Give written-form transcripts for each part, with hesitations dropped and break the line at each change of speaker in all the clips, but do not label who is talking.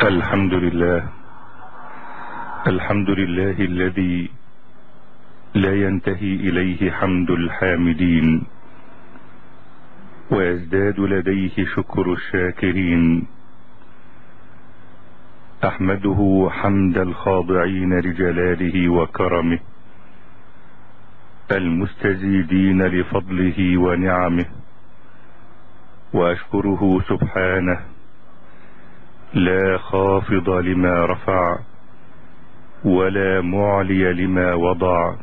الحمد لله. الحمد لله الذي لا ينتهي إليه حمد الحامدين ويزداد لديه شكر الشاكرين. أحمده حمد الخاضعين لجلاله وكرمه المستزيدين لفضله ونعمه، وأشكره سبحانه لا خافض لما رفع ولا معلي لما وضع،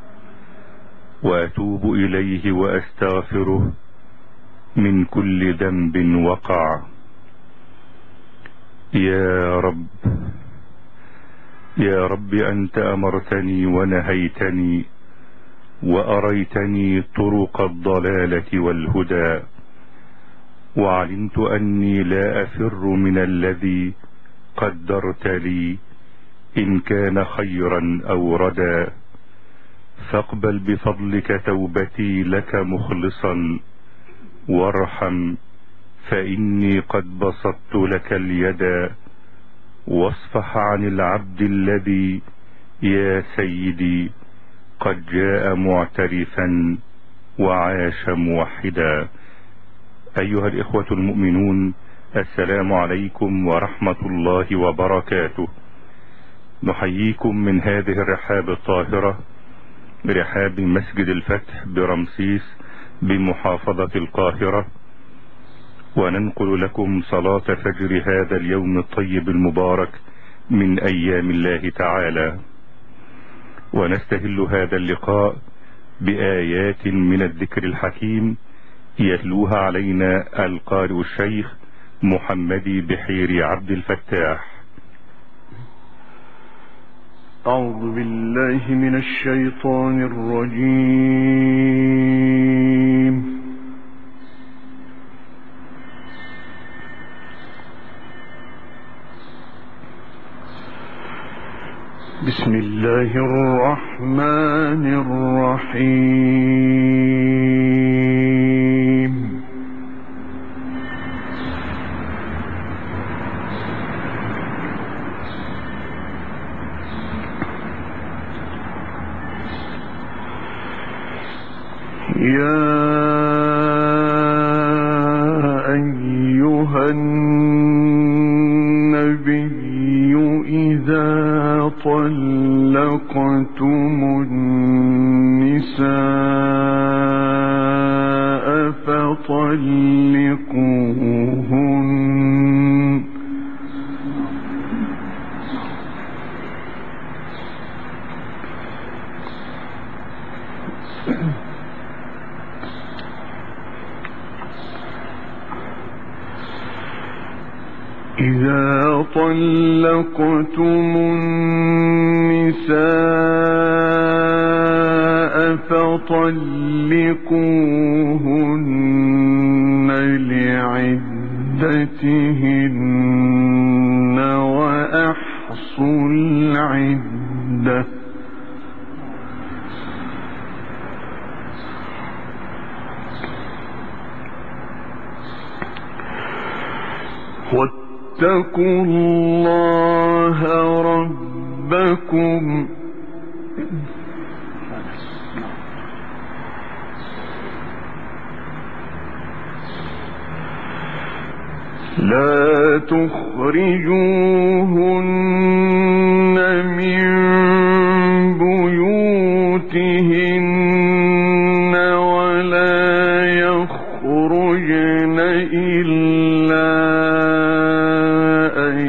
وأتوب إليه وأستغفره من كل ذنب وقع. يا رب يا رب، أنت أمرتني ونهيتني وأريتني طرق الضلالة والهدى، وعلمت أني لا أفر من الذي قدرت لي إن كان خيرا أو ردا. فاقبل بفضلك توبتي لك مخلصا، وارحم فإني قد بسطت لك اليدا. واصفح عن العبد الذي يا سيدي قد جاء معترفا وعاش موحدا. أيها الإخوة المؤمنون، السلام عليكم ورحمة الله وبركاته. نحييكم من هذه الرحاب الطاهرة، رحاب مسجد الفتح برمسيس بمحافظة القاهرة، وننقل لكم صلاة فجر هذا اليوم الطيب المبارك من أيام الله تعالى. ونستهل هذا اللقاء بآيات من الذكر الحكيم يتلوها علينا القارئ الشيخ محمدي بحيري عبد الفتاح.
أعوذ بالله من الشيطان الرجيم. بسم الله الرحمن الرحيم. يا أيها النبي إذا طلقتم النساء فطلقوهن لعدتهن وأحصوا العدة. واتقوا الله ربكم لا تخرجوهن من بيوتهن ولا يخرجن إلا أن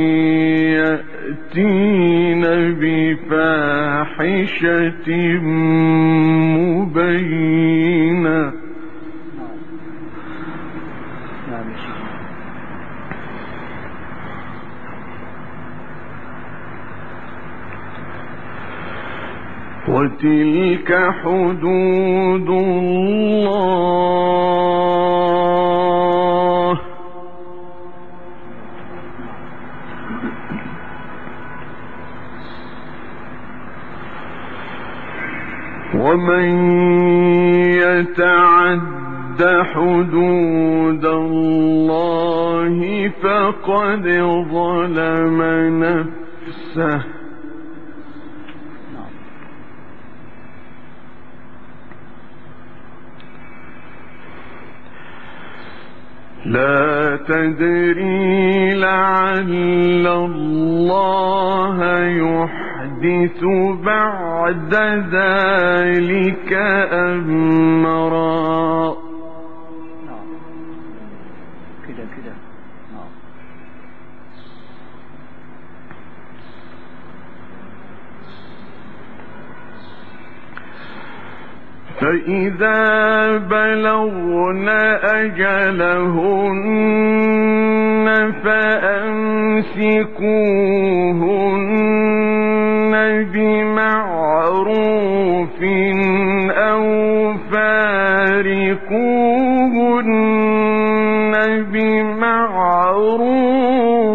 يأتين بفاحشة مبينة. وتلك حدود الله ومن يتعد حدود الله فقد فقد ظلم نفسه. لا تدري لعل الله يحدث بعد ذلك أمرا.
كده
فإذا بلغن أجلهن فأمسكوهن بمعروف أو فارقوهن بمعروف.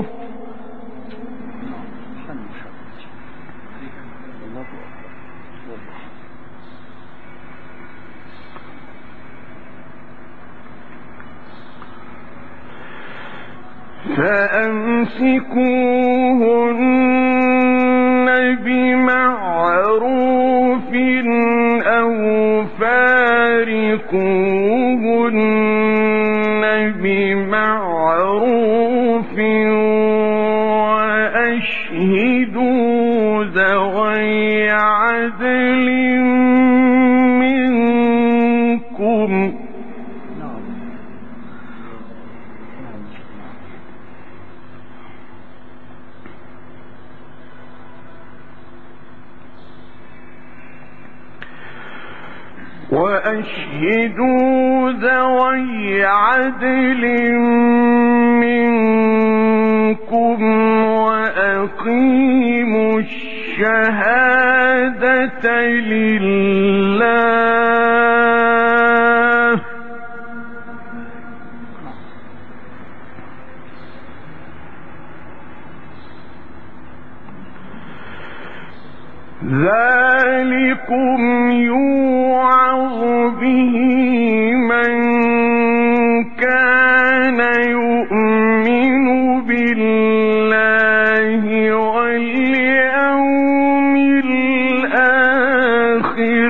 فأمسكوهن بمعروف أو فارقوهن بمعروف وأشهدوا ذوي عدل منكم. وأشهدوا ذوي عدل منكم وأقيموا الشهادة لله. ذلكم يوعظ به من كان يؤمن بالله واليوم الآخر.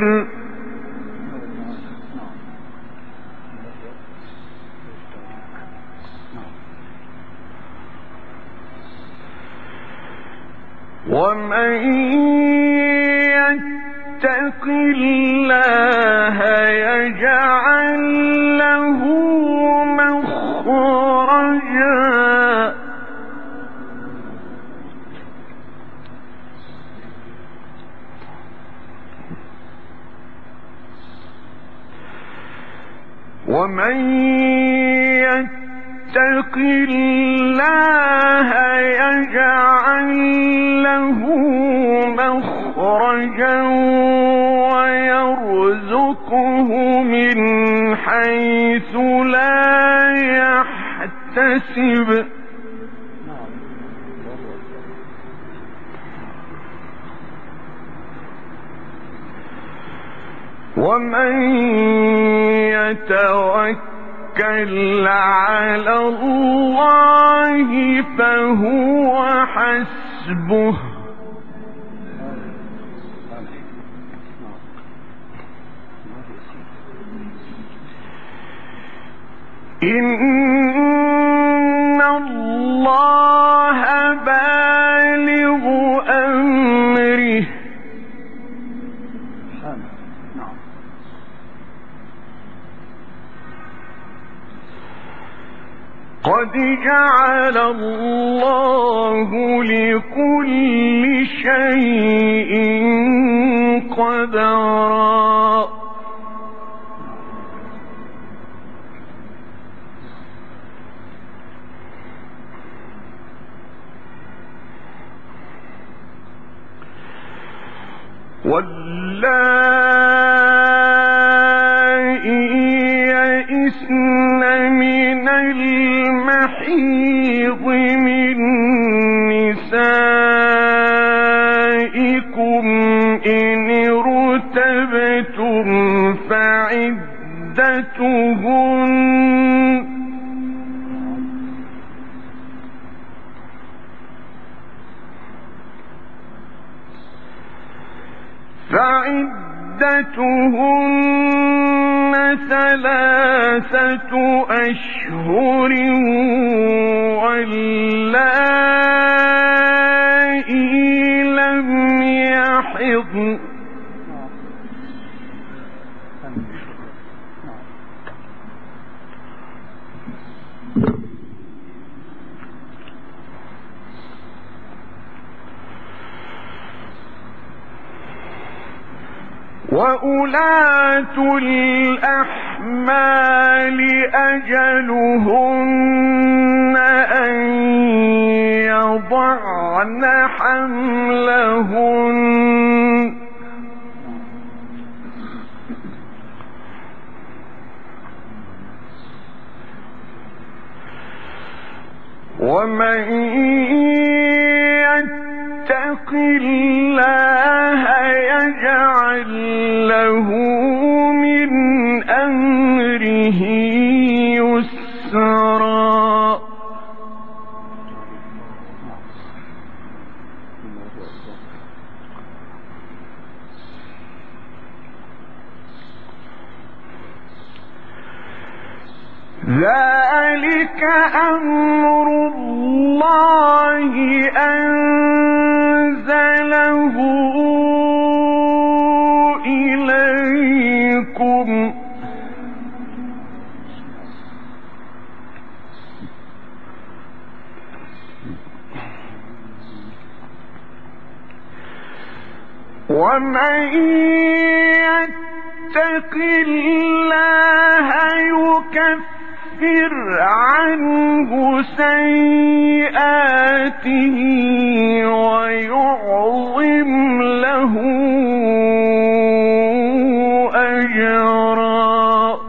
ومن يتق الله يجعل له مخرجا. ومن يتق الله يجعل له مخرجا ويرزقه من حيث لا يحتسب. ومن يتوكل على الله فهو حسبه. إن الله بالغ أمره قد جعل الله لكل شيء قدرا. واللائي يئسن من المحيض من نسائكم إن ارتبتم فعدتهن 3 أشهر واللائي لم يحضن وأولاة الأحمال أجلهن أن يضعن حملهن ومن يتق الله يجعل له من أمره يسرا ذلك أمر الله أنزله إليكم ومن يتق الله يكفر عنه سيئاته ويعظم له أجرا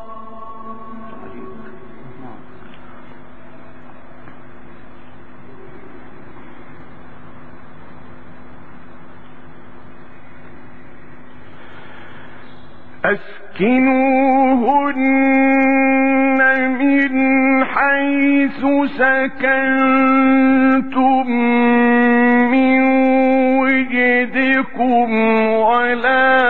أسكنوهن من حيث سكنتم من وجدكم ولا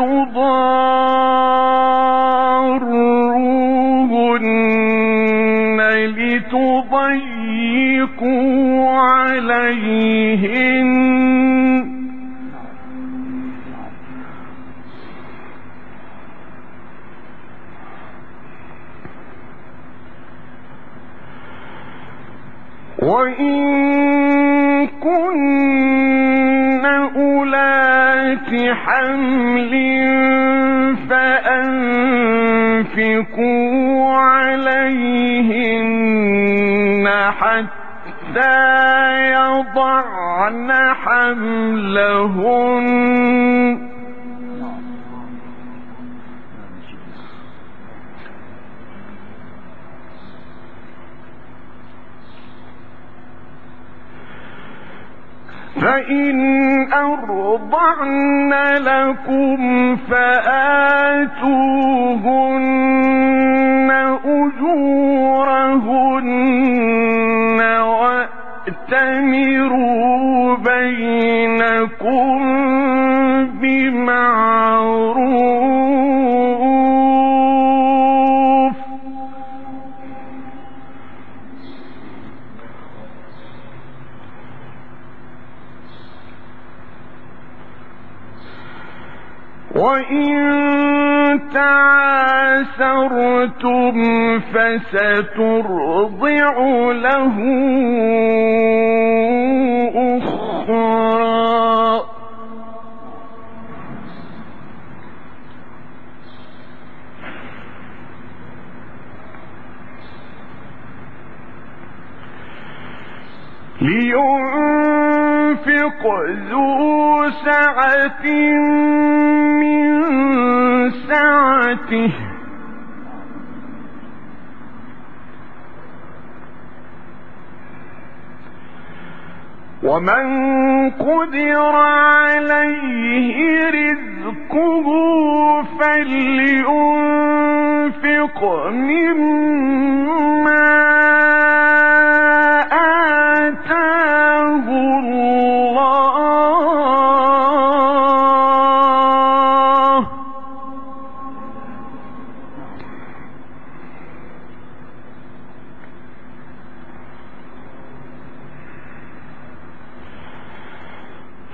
تضاروهن لتضيقوا عليهن وإن كن أولات حمل فأنفقوا عليهن حتى يضعن حملهن فإن أرضعن لكم فآتوهن أجورهن وأتمروا بينكم بمعروف وإن تعاسرتم فسترضع له أخرى لينفق ذو سعة من سعته ومن قدر عليه رزقه فلينفق مما آتاه الله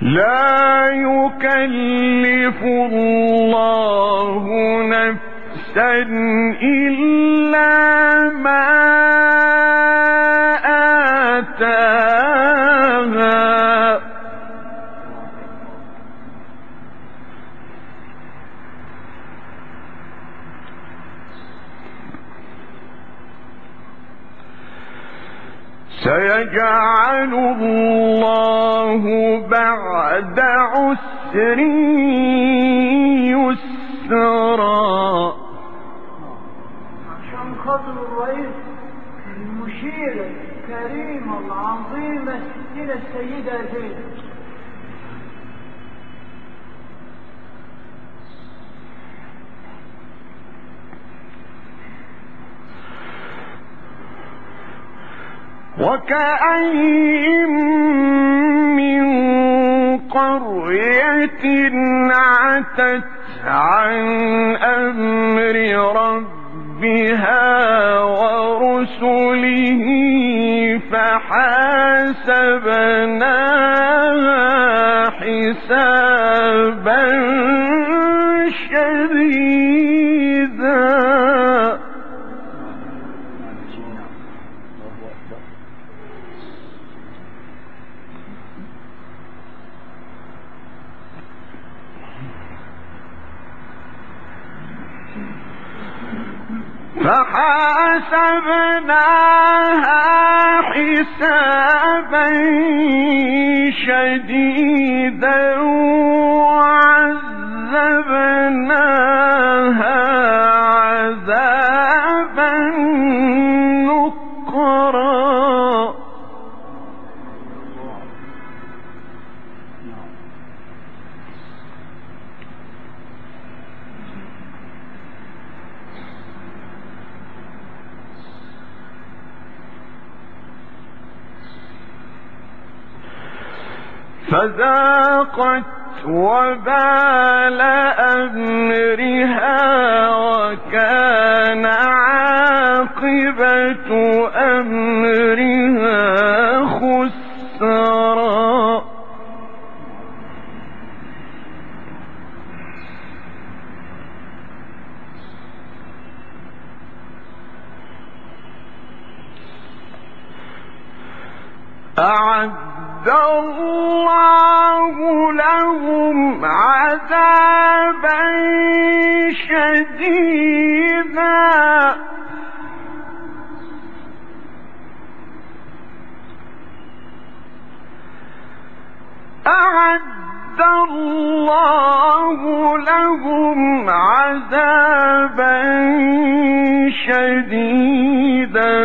لا يكلف الله نفسا إلا ما آتاها سيجعل الله بعد عسر يسرا.
عشان خاطر الرئيس المشيرة الكريمة العظيمة ستنا السيدة زينب
وكأين من قرية عتت عن أمر ربها ورسله فحاسبناها حسابا شديدا حسابا شديدا وعذبناها عذابا نكرا. فذاقت وبال أمرها وكان عاقبة أمرها خسرا. أعد الله لهم عذابا شديدا أعد الله لهم عذابا شديدا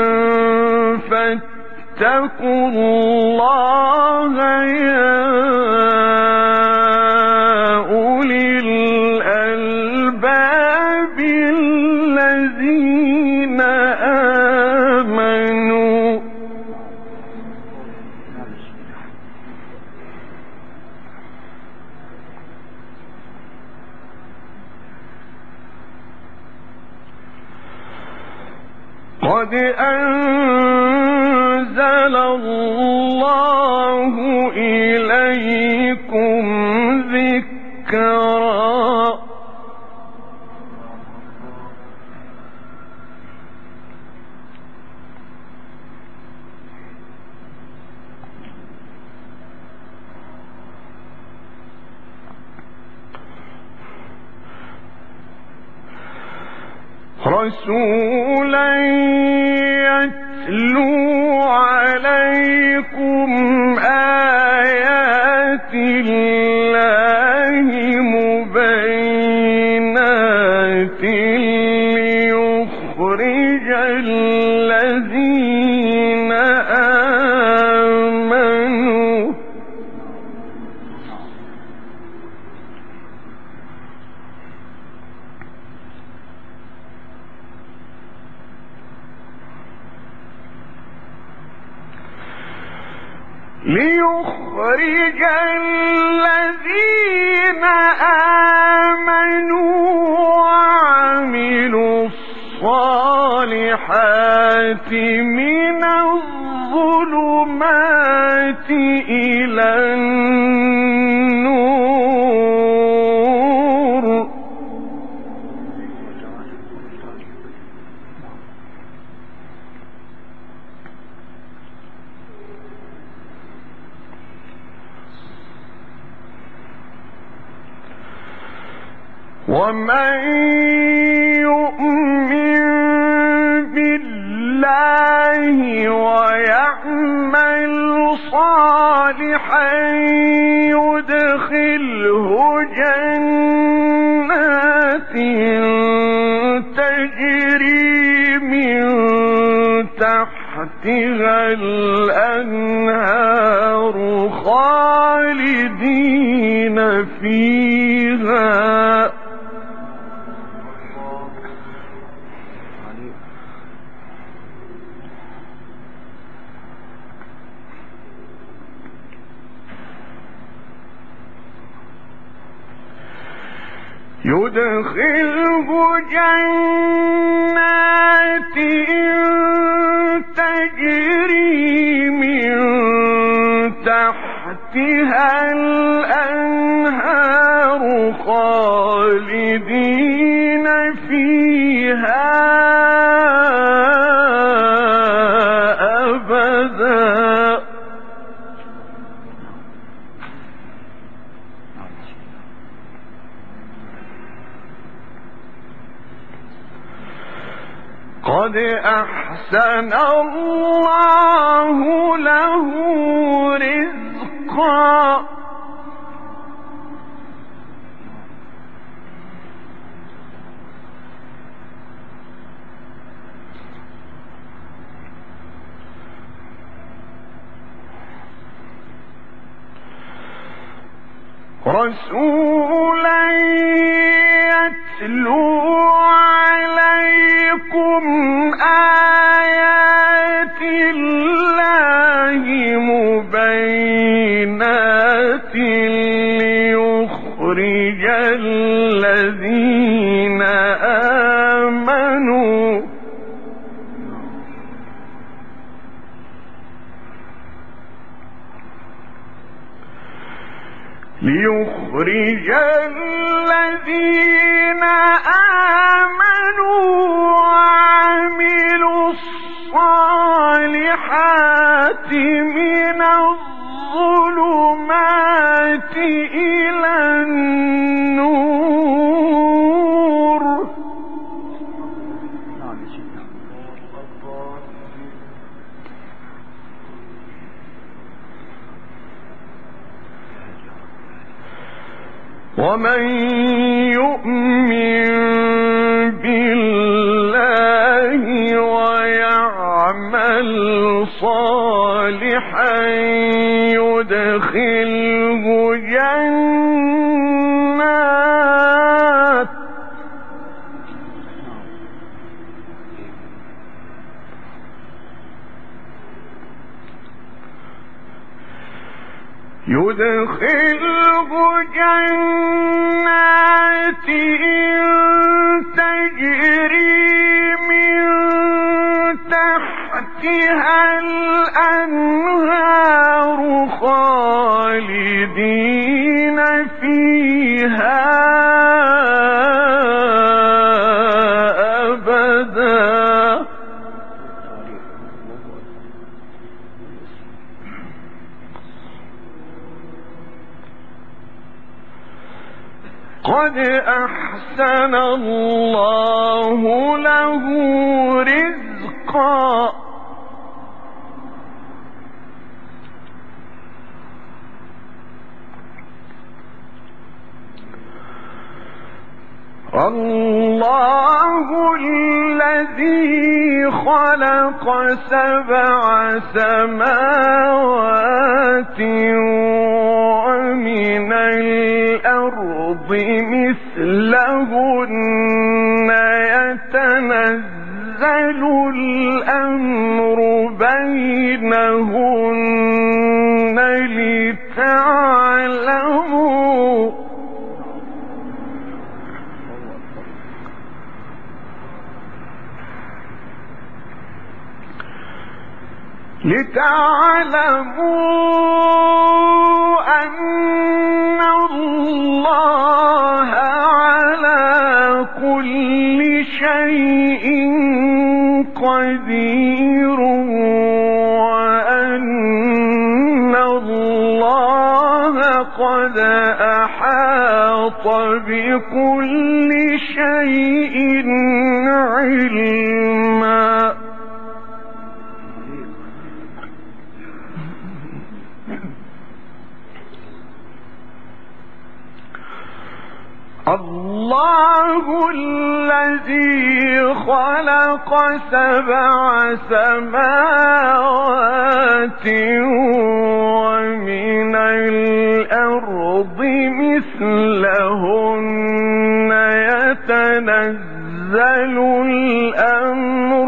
فاتقوا الله يا أولي الألباب الذين آمنوا. قد أنزل الله إليكم ذكرا. رسولا يتلو عليكم آيات الله مبينات ليخرج الذين آمنوا وعملوا الصالحات من الظلمات إلى النور ومن يؤمن بالله ويعمل صالحا يدخله جنات تجري من تحتها الأنهار خالدين فيها يدخله جنات تجري من تحتها الأنهار خالدين فيها أبدا قد أحسن الله له رزقا رسولا يتلو عليكم آيات الله مبينات ليخرج الذين آمنوا وعملوا الصالحات من الظلمات إلى النور ومن يؤمن بالله ويعمل صالحا يدخله جنات تجري من تحتها الأنهار خالدين فيها أبدا قد أحسن الله له رزقا الله الذي خلق 7 سماوات ومن الأرض مثلهن يتنزل الأمر بينهن لتعلموا لتعلموا أن الله على كل شيء قدير وأن الله قد أحاط بكل شيء علما. الله الذي خلق 7 سماوات ومن الأرض مثلهن يتنزل الأمر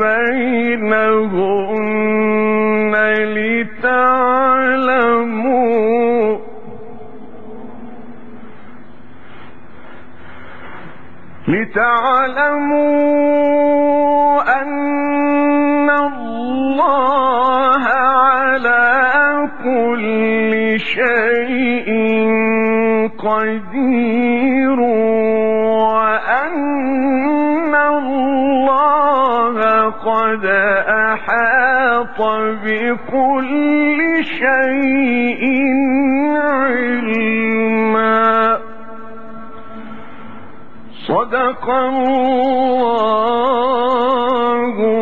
بينهن لتعلموا أن الله على كل شيء قدير وأن الله قد أحاط بكل شيء علما. صدق الله